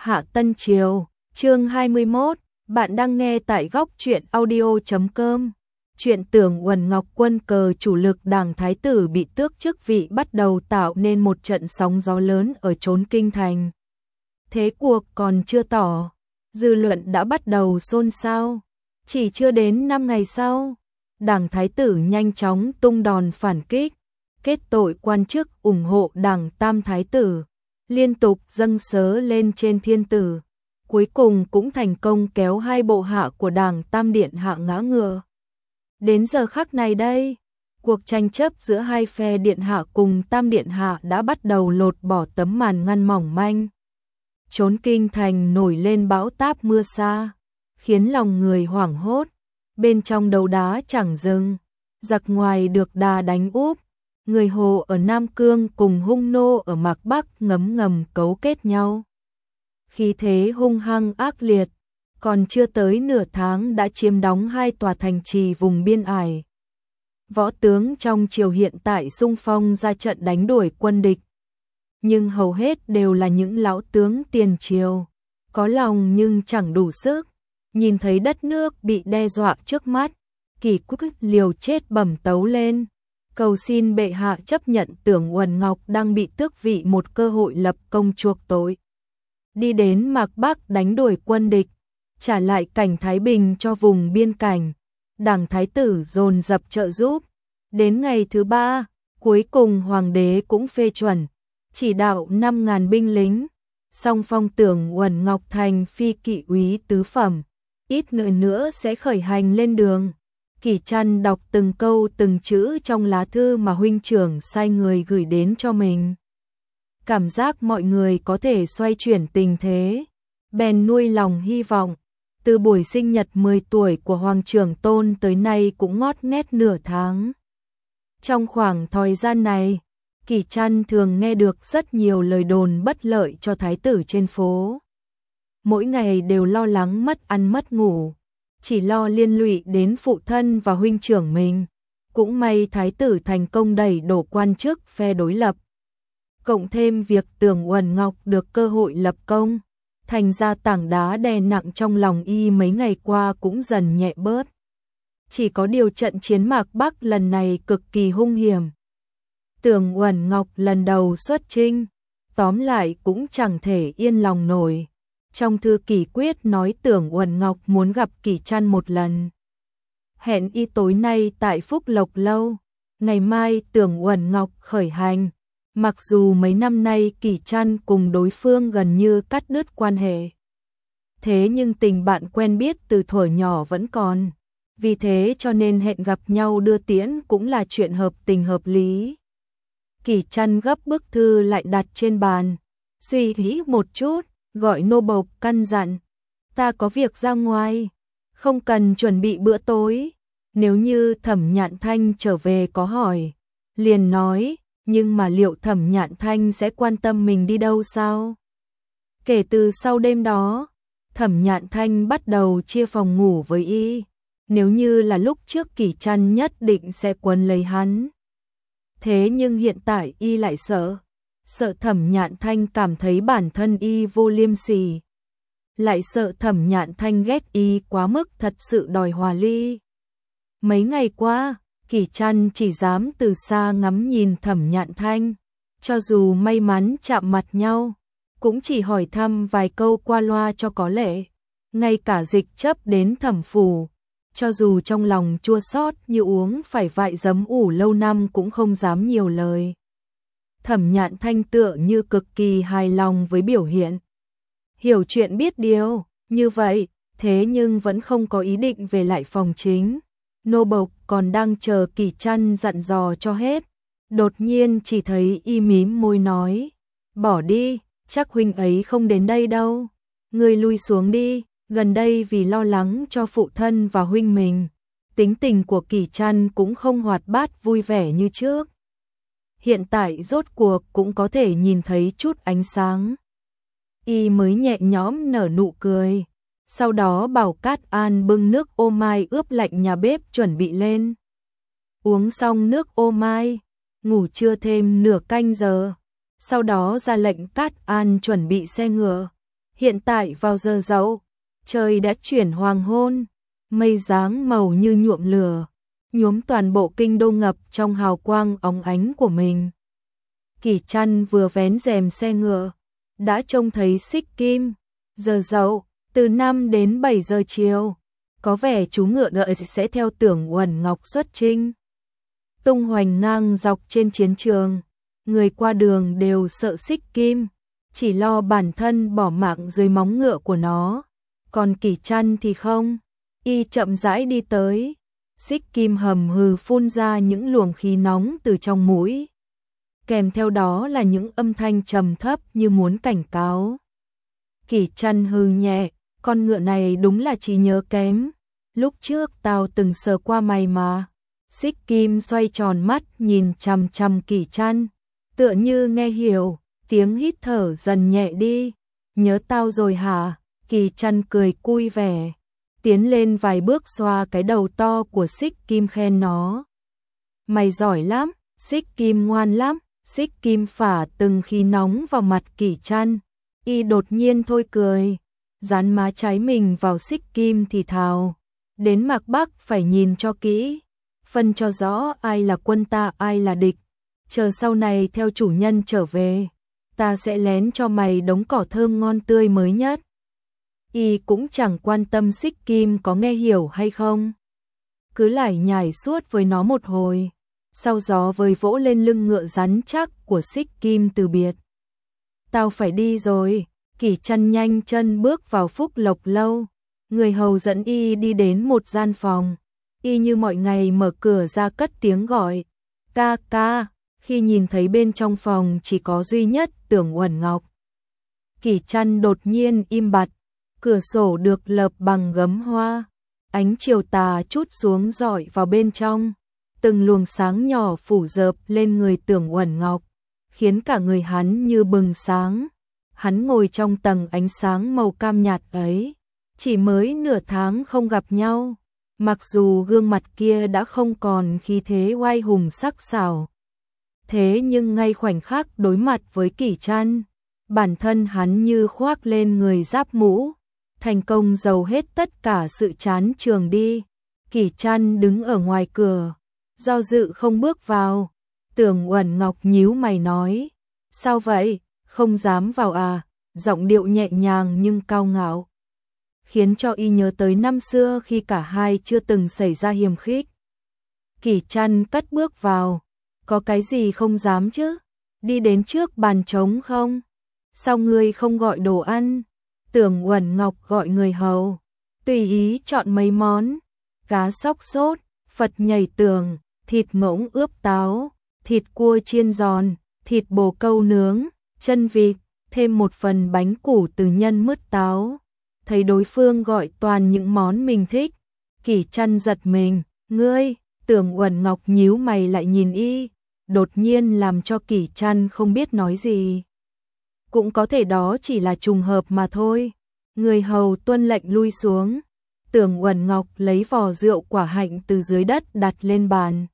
Hạ Tân Triều, chương 21, bạn đang nghe tại góc truyện audio.com. Chuyện Tưởng Uẩn Ngọc quân cờ chủ lực Đảng Thái tử bị tước chức vị bắt đầu tạo nên một trận sóng gió lớn ở chốn kinh thành. Thế cuộc còn chưa tỏ, dư luận đã bắt đầu xôn xao. Chỉ chưa đến 5 ngày sau, Đảng Thái tử nhanh chóng tung đòn phản kích, kết tội quan chức ủng hộ Đảng Tam Thái tử, liên tục dâng sớ lên trên thiên tử. Cuối cùng cũng thành công kéo hai bộ hạ của Đảng Tam Điện Hạ ngã ngựa. Đến giờ khắc này đây, cuộc tranh chấp giữa hai phe Điện Hạ cùng Tam Điện Hạ đã bắt đầu lột bỏ tấm màn ngăn mỏng manh. Chốn kinh thành nổi lên bão táp mưa sa, khiến lòng người hoảng hốt. Bên trong đấu đá chẳng dừng, giặc ngoài được đà đánh úp. Người Hồ ở Nam Cương cùng hung nô ở Mạc Bắc ngấm ngầm cấu kết nhau. Khí thế hung hăng ác liệt, còn chưa tới nửa tháng đã chiếm đóng hai tòa thành trì vùng biên ải. Võ tướng trong triều hiện tại xung phong ra trận đánh đuổi quân địch. Nhưng hầu hết đều là những lão tướng tiền triều, có lòng nhưng chẳng đủ sức. Nhìn thấy đất nước bị đe dọa trước mắt, Kỷ Quốc liều chết bẩm tấu lên, cầu xin bệ hạ chấp nhận Tưởng Uẩn Ngọc đang bị tước vị một cơ hội lập công chuộc tội. Đi đến Mạc Bắc đánh đuổi quân địch, trả lại cảnh thái bình cho vùng biên cảnh. Đảng Thái tử dồn dập trợ giúp. Đến ngày thứ 3, cuối cùng hoàng đế cũng phê chuẩn, chỉ đạo 5.000 binh lính, song phong Tưởng Uẩn Ngọc thành phi kỵ úy tứ phẩm. Ít người nữa sẽ khởi hành lên đường. Kỷ Trăn đọc từng câu từng chữ trong lá thư mà huynh trưởng sai người gửi đến cho mình. Cảm giác mọi người có thể xoay chuyển tình thế, bèn nuôi lòng hy vọng. Từ buổi sinh nhật 10 tuổi của Hoàng Trưởng Tôn tới nay cũng ngót nghét nửa tháng. Trong khoảng thời gian này, Kỷ Trăn thường nghe được rất nhiều lời đồn bất lợi cho thái tử trên phố. Mỗi ngày đều lo lắng mất ăn mất ngủ, chỉ lo liên lụy đến phụ thân và huynh trưởng mình. Cũng may thái tử thành công đẩy đổ quan chức phe đối lập. Cộng thêm việc Tưởng Uẩn Ngọc được cơ hội lập công, thành ra tảng đá đè nặng trong lòng y mấy ngày qua cũng dần nhẹ bớt. Chỉ có điều trận chiến Mạc Bắc lần này cực kỳ hung hiểm. Tưởng Uẩn Ngọc lần đầu xuất chinh, tóm lại cũng chẳng thể yên lòng nổi. Trong thư Kỷ Quyết nói Tưởng Uẩn Ngọc muốn gặp Kỷ Trăn một lần. Hẹn y tối nay tại Phúc Lộc Lâu, ngày mai Tưởng Uẩn Ngọc khởi hành. Mặc dù mấy năm nay Kỷ Trăn cùng đối phương gần như cắt đứt quan hệ, thế nhưng tình bạn quen biết từ thuở nhỏ vẫn còn. Vì thế cho nên hẹn gặp nhau đưa tiễn cũng là chuyện hợp tình hợp lý. Kỷ Trăn gấp bức thư lại đặt trên bàn, suy nghĩ một chút, gọi nô bộc căn dặn: ta có việc ra ngoài, không cần chuẩn bị bữa tối. Nếu như Thẩm Nhạn Thanh trở về có hỏi, liền nói, nhưng mà liệu Thẩm Nhạn Thanh sẽ quan tâm mình đi đâu sao? Kể từ sau đêm đó, Thẩm Nhạn Thanh bắt đầu chia phòng ngủ với y. Nếu như là lúc trước Kỷ Trăn nhất định sẽ quấn lấy hắn. Thế nhưng hiện tại y lại sợ Thẩm Nhạn Thanh cảm thấy bản thân y vô liêm sỉ, lại sợ Thẩm Nhạn Thanh ghét y quá mức thật sự đòi hòa ly. Mấy ngày qua, Kỷ Trăn chỉ dám từ xa ngắm nhìn Thẩm Nhạn Thanh, cho dù may mắn chạm mặt nhau, cũng chỉ hỏi thăm vài câu qua loa cho có lệ. Ngay cả Dịch Chấp đến Thẩm phủ, cho dù trong lòng chua xót như uống phải vại giấm ủ lâu năm cũng không dám nhiều lời. Thẩm Nhạn Thanh tựa như cực kỳ hài lòng với biểu hiện. Hiểu chuyện biết điều, như vậy, thế nhưng vẫn không có ý định về lại phòng chính. Nô bộc còn đang chờ Kỷ Trăn dặn dò cho hết. Đột nhiên chỉ thấy y mím môi nói: bỏ đi, chắc huynh ấy không đến đây đâu. Ngươi lui xuống đi. Gần đây vì lo lắng cho phụ thân và huynh mình, tính tình của Kỷ Trăn cũng không hoạt bát vui vẻ như trước. Hiện tại rốt cuộc cũng có thể nhìn thấy chút ánh sáng. Y mới nhẹ nhõm nở nụ cười. Sau đó bảo Cát An bưng nước ô mai ướp lạnh nhà bếp chuẩn bị lên. Uống xong nước ô mai, ngủ trưa thêm nửa canh giờ. Sau đó ra lệnh Cát An chuẩn bị xe ngựa, Hiện tại vào giờ dậu, trời đã chuyển hoàng hôn, mây dáng màu như nhuộm lửa, nhuốm toàn bộ kinh đô ngập trong hào quang óng ánh của mình. Kỷ Trăn vừa vén rèm xe ngựa, đã trông thấy Xích Kim. Giờ dậu, từ 5 đến 7 giờ chiều, có vẻ chú ngựa đợi sẽ theo Tưởng Uẩn Ngọc xuất chinh. Tung hoành ngang dọc trên chiến trường, người qua đường đều sợ Xích Kim, chỉ lo bản thân bỏ mạng dưới móng ngựa của nó. Còn Kỷ Trăn thì không, y chậm rãi đi tới. Xích Kim hầm hừ phun ra những luồng khí nóng từ trong mũi, kèm theo đó là những âm thanh trầm thấp như muốn cảnh cáo. Kỷ Trăn hừ nhẹ, con ngựa này đúng là trí nhớ kém, lúc trước tao từng sờ qua mày mà. Xích Kim xoay tròn mắt nhìn chằm chằm Kỷ Trăn, tựa như nghe hiểu, tiếng hít thở dần nhẹ đi. Nhớ tao rồi hả? Kỷ Trăn cười vui vẻ, tiến lên vài bước xoa cái đầu to của Xích Kim khen nó. Mày giỏi lắm, Xích Kim ngoan lắm. Xích Kim phả từng khí nóng vào mặt Kỷ Trăn, y đột nhiên thôi cười, dán má trái mình vào Xích Kim thì thào. Đến Mạc Bắc phải nhìn cho kỹ, phân cho rõ ai là quân ta ai là địch. Chờ sau này theo chủ nhân trở về, ta sẽ lén cho mày đống cỏ thơm ngon tươi mới nhất. Y cũng chẳng quan tâm Xích Kim có nghe hiểu hay không, cứ lải nhải suốt với nó một hồi. Sau gió vơi vỗ lên lưng ngựa rắn chắc của Xích Kim từ biệt. Tao phải đi rồi. Kỷ Trăn nhanh chân bước vào Phúc Lộc lâu. Người hầu dẫn y đi đến một gian phòng. Y như mọi ngày mở cửa ra cất tiếng gọi. Ca ca. Khi nhìn thấy bên trong phòng chỉ có duy nhất Tưởng Uẩn Ngọc, Kỷ Trăn đột nhiên im bặt. Cửa sổ được lợp bằng gấm hoa, ánh chiều tà trút xuống rọi vào bên trong. Từng luồng sáng nhỏ phủ rợp lên người Tưởng Uẩn Ngọc, khiến cả người hắn như bừng sáng. Hắn ngồi trong tầng ánh sáng màu cam nhạt ấy, chỉ mới nửa tháng không gặp nhau, mặc dù gương mặt kia đã không còn khí thế oai hùng sắc sảo. Thế nhưng ngay khoảnh khắc đối mặt với Kỷ Trăn, bản thân hắn như khoác lên người giáp mũ, thành công giấu hết tất cả sự chán trường đi. Kỷ Trăn đứng ở ngoài cửa, do dự không bước vào. Tưởng Uẩn Ngọc nhíu mày nói, sao vậy, không dám vào à? Giọng điệu nhẹ nhàng nhưng cao ngạo, khiến cho y nhớ tới năm xưa khi cả hai chưa từng xảy ra hiềm khích. Kỷ Trăn cất bước vào, có cái gì không dám chứ? Đi đến trước bàn trống không? Sao ngươi không gọi đồ ăn? Tưởng Uẩn Ngọc gọi người hầu, tùy ý chọn mấy món, cá sóc sốt, Phật nhảy tường, thịt ngỗng ướp táo, thịt cua chiên giòn, thịt bồ câu nướng, chân vịt, thêm một phần bánh củ từ nhân mứt táo. Thấy đối phương gọi toàn những món mình thích, Kỷ Trăn giật mình. Ngươi? Tưởng Uẩn Ngọc nhíu mày lại nhìn y, đột nhiên làm cho Kỷ Trăn không biết nói gì. Cũng có thể đó chỉ là trùng hợp mà thôi. Người hầu tuân lệnh lui xuống. Tưởng Uẩn Ngọc lấy vò rượu quả hạnh từ dưới đất đặt lên bàn.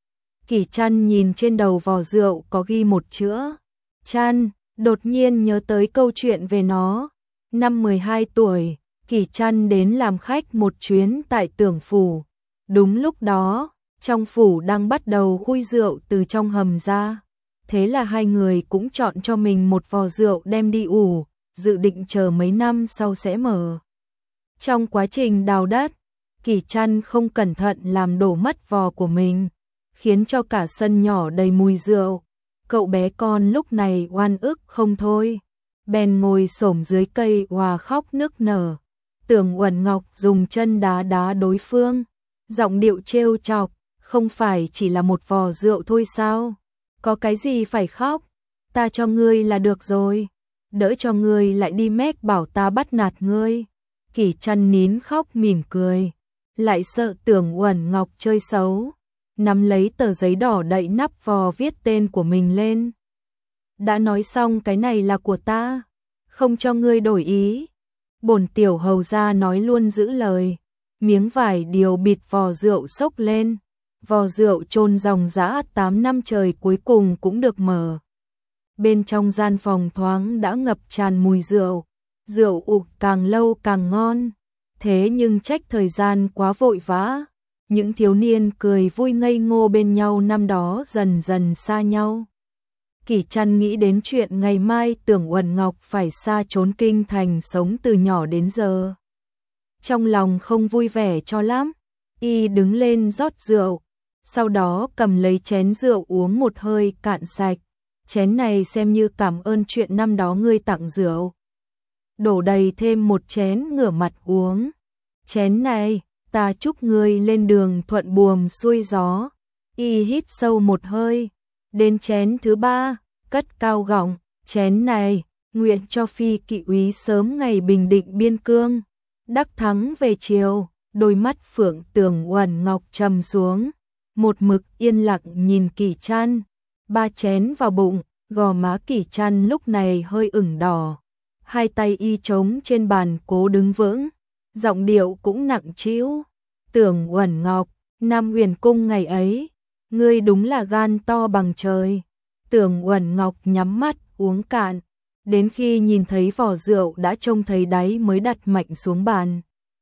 Kỷ Trăn nhìn trên đầu vò rượu có ghi một chữ Trăn, đột nhiên nhớ tới câu chuyện về nó. Năm 12 tuổi, Kỷ Trăn đến làm khách một chuyến tại Tưởng phủ. Đúng lúc đó, trong phủ đang bắt đầu khui rượu từ trong hầm ra. Thế là hai người cũng chọn cho mình một vò rượu đem đi ủ, dự định chờ mấy năm sau sẽ mở. Trong quá trình đào đất, Kỷ Trăn không cẩn thận làm đổ mất vò của mình, khiến cho cả sân nhỏ đầy mùi rượu. Cậu bé con lúc này oan ức không thôi, bèn ngồi xổm dưới cây òa khóc nức nở. Tưởng Uẩn Ngọc dùng chân đá đá đối phương, giọng điệu trêu chọc, không phải chỉ là một vò rượu thôi sao? Có cái gì phải khóc, ta cho ngươi là được rồi, đỡ cho ngươi lại đi méc bảo ta bắt nạt ngươi. Kỷ Trăn nín khóc mỉm cười, lại sợ Tưởng Uẩn Ngọc chơi xấu, nắm lấy tờ giấy đỏ đậy nắp vò viết tên của mình lên. Đã nói xong cái này là của ta, không cho ngươi đổi ý. Bổn tiểu hầu gia nói luôn giữ lời, miếng vải điều bịt vò rượu xốc lên. Vò rượu chôn dòng dã 8 năm trời cuối cùng cũng được mở. Bên trong gian phòng thoáng đã ngập tràn mùi rượu, rượu ục càng lâu càng ngon. Thế nhưng trách thời gian quá vội vã, những thiếu niên cười vui ngây ngô bên nhau năm đó dần dần xa nhau. Kỷ Trăn nghĩ đến chuyện ngày mai Tưởng Uẩn Ngọc phải xa trốn kinh thành sống từ nhỏ đến giờ. Trong lòng không vui vẻ cho lắm, y đứng lên rót rượu, sau đó cầm lấy chén rượu uống một hơi cạn sạch. Chén này xem như cảm ơn chuyện năm đó ngươi tặng rượu. Đổ đầy thêm một chén ngửa mặt uống. Chén này, ta chúc ngươi lên đường thuận buồm xuôi gió. Y hít sâu một hơi. Đến chén thứ ba, cất cao giọng, chén này, nguyện cho phi kỵ úy sớm ngày bình định biên cương. Đắc thắng về chiều, đôi mắt Phượng Tưởng Uẩn Ngọc trầm xuống. Một mực yên lặng nhìn Kỷ Trăn. Ba chén vào bụng, gò má Kỷ Trăn lúc này hơi ửng đỏ. Hai tay y trống trên bàn cố đứng vững, giọng điệu cũng nặng trĩu. Tưởng Uẩn Ngọc, Nam Huyền Cung ngày ấy, ngươi đúng là gan to bằng trời. Tưởng Uẩn Ngọc nhắm mắt uống cạn, đến khi nhìn thấy vỏ rượu đã trông thấy đáy mới đặt mạnh xuống bàn.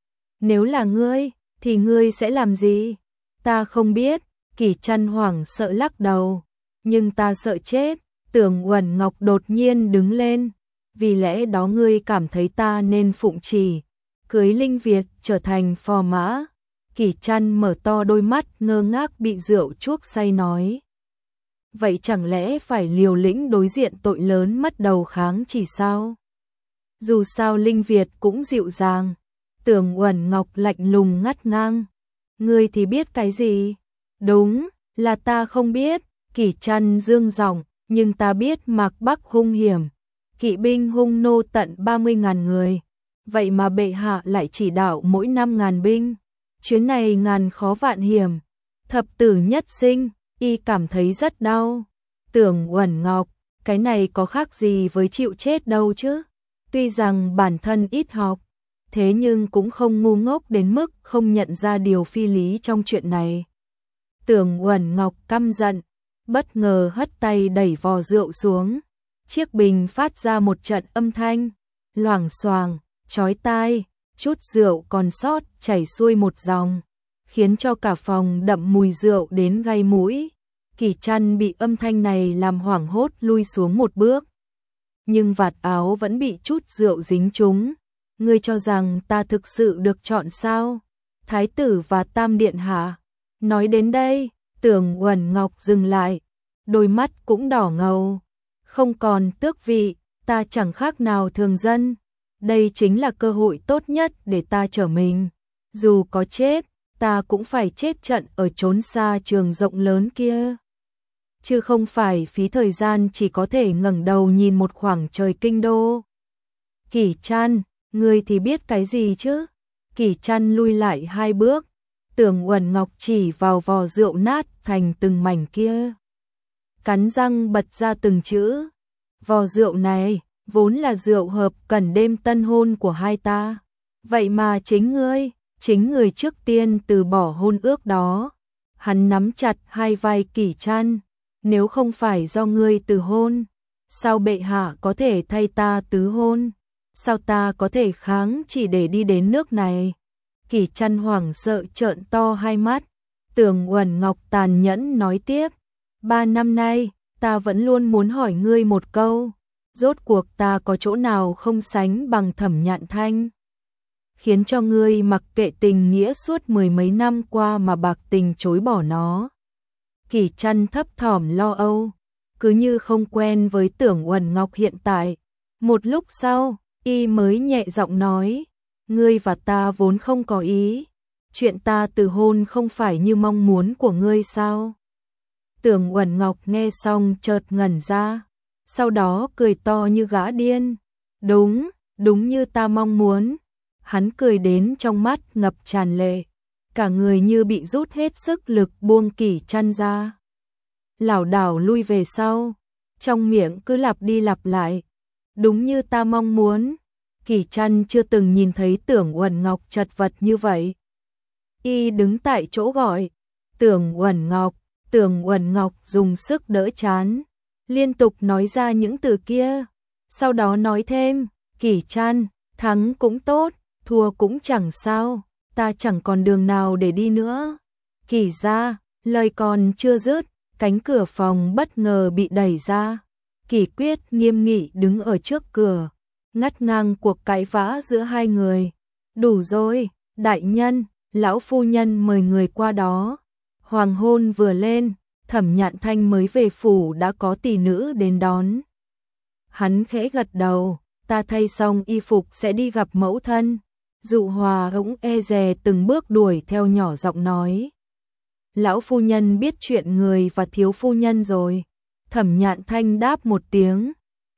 Nếu là ngươi, thì ngươi sẽ làm gì? Ta không biết. Kỷ Trăn hoảng sợ lắc đầu. Nhưng ta sợ chết. Tưởng Uẩn Ngọc đột nhiên đứng lên. Vì lẽ đó ngươi cảm thấy ta nên phụng chỉ, cưới Linh Việt trở thành phò mã. Kỷ Trăn mở to đôi mắt ngơ ngác bị rượu chuốc say nói. Vậy chẳng lẽ phải liều lĩnh đối diện tội lớn mất đầu kháng chỉ sao? Dù sao Linh Việt cũng dịu dàng. Tưởng Uẩn Ngọc lạnh lùng ngắt ngang. Ngươi thì biết cái gì? Đúng, là ta không biết. Kỷ Trăn dương giọng, nhưng ta biết Mạc Bắc hung hiểm. Kỵ binh hung nô tận 30.000 người. Vậy mà bệ hạ lại chỉ đạo mỗi 5.000 binh. Chuyến này ngàn khó vạn hiểm. Thập tử nhất sinh, y cảm thấy rất đau. Tưởng Uẩn Ngọc, cái này có khác gì với chịu chết đâu chứ. Tuy rằng bản thân ít học, thế nhưng cũng không ngu ngốc đến mức không nhận ra điều phi lý trong chuyện này. Tưởng Uẩn Ngọc căm giận, bất ngờ hất tay đẩy vò rượu xuống. Chiếc bình phát ra một trận âm thanh, loảng xoảng, chói tai, chút rượu còn sót chảy xuôi một dòng, khiến cho cả phòng đậm mùi rượu đến gai mũi. Kỷ Trăn bị âm thanh này làm hoảng hốt lui xuống một bước. Nhưng vạt áo vẫn bị chút rượu dính trúng. Ngươi cho rằng ta thực sự được chọn sao? Thái tử và Tam Điện hạ. Nói đến đây, Tưởng Uẩn Ngọc dừng lại, đôi mắt cũng đỏ ngầu. Không còn tước vị, ta chẳng khác nào thường dân. Đây chính là cơ hội tốt nhất để ta trở mình. Dù có chết, ta cũng phải chết trận ở chốn xa trường rộng lớn kia. Chứ không phải phí thời gian chỉ có thể ngẩng đầu nhìn một khoảng trời kinh đô. Kỷ Trăn, ngươi thì biết cái gì chứ? Kỷ Trăn lui lại 2 bước. Tưởng Uẩn Ngọc chỉ vào vò rượu nát thành từng mảnh kia. Cắn răng bật ra từng chữ. Vò rượu này, vốn là rượu hợp cần đêm tân hôn của hai ta. Vậy mà chính người trước tiên từ bỏ hôn ước đó. Hắn nắm chặt hai vai Kỷ Trăn. Nếu không phải do ngươi từ hôn, sao bệ hạ có thể thay ta tứ hôn? Sao ta có thể kháng chỉ để đi đến nước này? Kỷ Trăn hoảng sợ trợn to hai mắt. Tưởng Uẩn Ngọc tàn nhẫn nói tiếp. 3 năm nay, ta vẫn luôn muốn hỏi ngươi một câu. Rốt cuộc ta có chỗ nào không sánh bằng Thẩm Nhạn Thanh? Khiến cho ngươi mặc kệ tình nghĩa suốt 10 mấy năm qua mà bạc tình chối bỏ nó. Kỷ Trăn thấp thỏm lo âu, cứ như không quen với Tưởng Uẩn Ngọc hiện tại. Một lúc sau, y mới nhẹ giọng nói, ngươi và ta vốn không có ý. Chuyện ta từ hôn không phải như mong muốn của ngươi sao? Tưởng Uẩn Ngọc nghe xong chợt ngẩn ra, sau đó cười to như gã điên. Đúng như ta mong muốn. Hắn cười đến trong mắt ngập tràn lệ, cả người như bị rút hết sức lực buông Kỷ Trăn ra. Lảo đảo lui về sau, trong miệng cứ lặp đi lặp lại. Đúng như ta mong muốn. Kỷ Trăn chưa từng nhìn thấy Tưởng Uẩn Ngọc chật vật như vậy. Y đứng tại chỗ gọi, Tưởng Uẩn Ngọc. Tưởng Uẩn Ngọc dùng sức đỡ chán, liên tục nói ra những từ kia. Sau đó nói thêm, Kỷ Trăn, thắng cũng tốt, thua cũng chẳng sao, ta chẳng còn đường nào để đi nữa. Kỷ gia, lời còn chưa dứt, cánh cửa phòng bất ngờ bị đẩy ra. Kỷ Quyết nghiêm nghị đứng ở trước cửa, ngắt ngang cuộc cãi vã giữa hai người. Đủ rồi, đại nhân, lão phu nhân mời người qua đó. Hoàng hôn vừa lên, Thẩm Nhạn Thanh mới về phủ đã có tỷ nữ đến đón. Hắn khẽ gật đầu, ta thay xong y phục sẽ đi gặp mẫu thân. Dụ Hòa cũng e dè từng bước đuổi theo nhỏ giọng nói. Lão phu nhân biết chuyện người và thiếu phu nhân rồi. Thẩm Nhạn Thanh đáp một tiếng.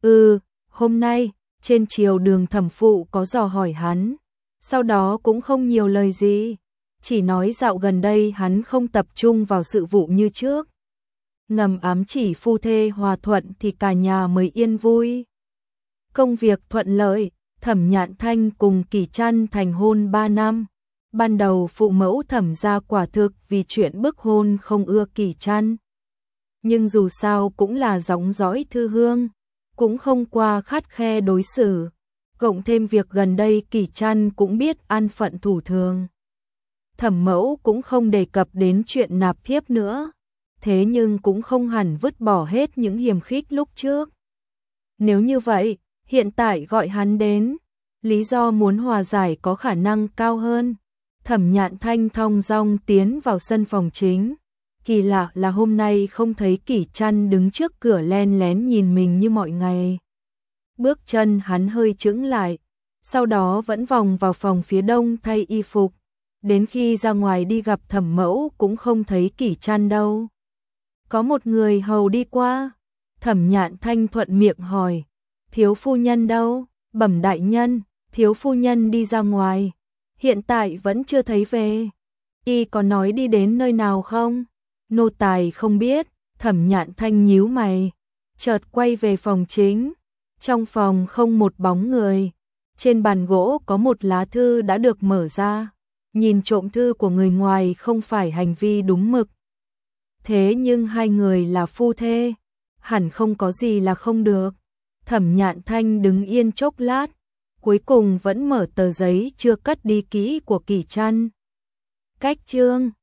Hôm nay, trên triều đường thẩm phụ có dò hỏi hắn. Sau đó cũng không nhiều lời gì. Chỉ nói dạo gần đây hắn không tập trung vào sự vụ như trước. Ngầm ám chỉ phu thê hòa thuận thì cả nhà mới yên vui. Công việc thuận lợi, Thẩm Nhạn Thanh cùng Kỷ Trăn thành hôn 3 năm. Ban đầu phụ mẫu Thẩm gia quả thực vì chuyện bức hôn không ưa Kỷ Trăn. Nhưng dù sao cũng là dòng dõi thư hương, cũng không qua khắt khe đối xử. Cộng thêm việc gần đây Kỷ Trăn cũng biết an phận thủ thường. Thẩm mẫu cũng không đề cập đến chuyện nạp thiếp nữa. Thế nhưng cũng không hẳn vứt bỏ hết những hiềm khích lúc trước. Nếu như vậy, hiện tại gọi hắn đến, lý do muốn hòa giải có khả năng cao hơn. Thẩm Nhạn Thanh thong dong tiến vào sân phòng chính. Kỳ lạ là hôm nay không thấy Kỷ Trăn đứng trước cửa len lén nhìn mình như mọi ngày. Bước chân hắn hơi chững lại, sau đó vẫn vòng vào phòng phía đông thay y phục. Đến khi ra ngoài đi gặp thẩm mẫu cũng không thấy Kỷ Trăn đâu. Có một người hầu đi qua. Thẩm Nhạn Thanh thuận miệng hỏi. Thiếu phu nhân đâu? Bẩm đại nhân, thiếu phu nhân đi ra ngoài. Hiện tại vẫn chưa thấy về. Y có nói đi đến nơi nào không? Nô tài không biết. Thẩm Nhạn Thanh nhíu mày, chợt quay về phòng chính. Trong phòng không một bóng người. Trên bàn gỗ có một lá thư đã được mở ra. Nhìn trộm thư của người ngoài không phải hành vi đúng mực. Thế nhưng hai người là phu thê, hẳn không có gì là không được. Thẩm Nhạn Thanh đứng yên chốc lát, cuối cùng vẫn mở tờ giấy chưa cất đi kỹ của Kỷ Trăn. Cách chương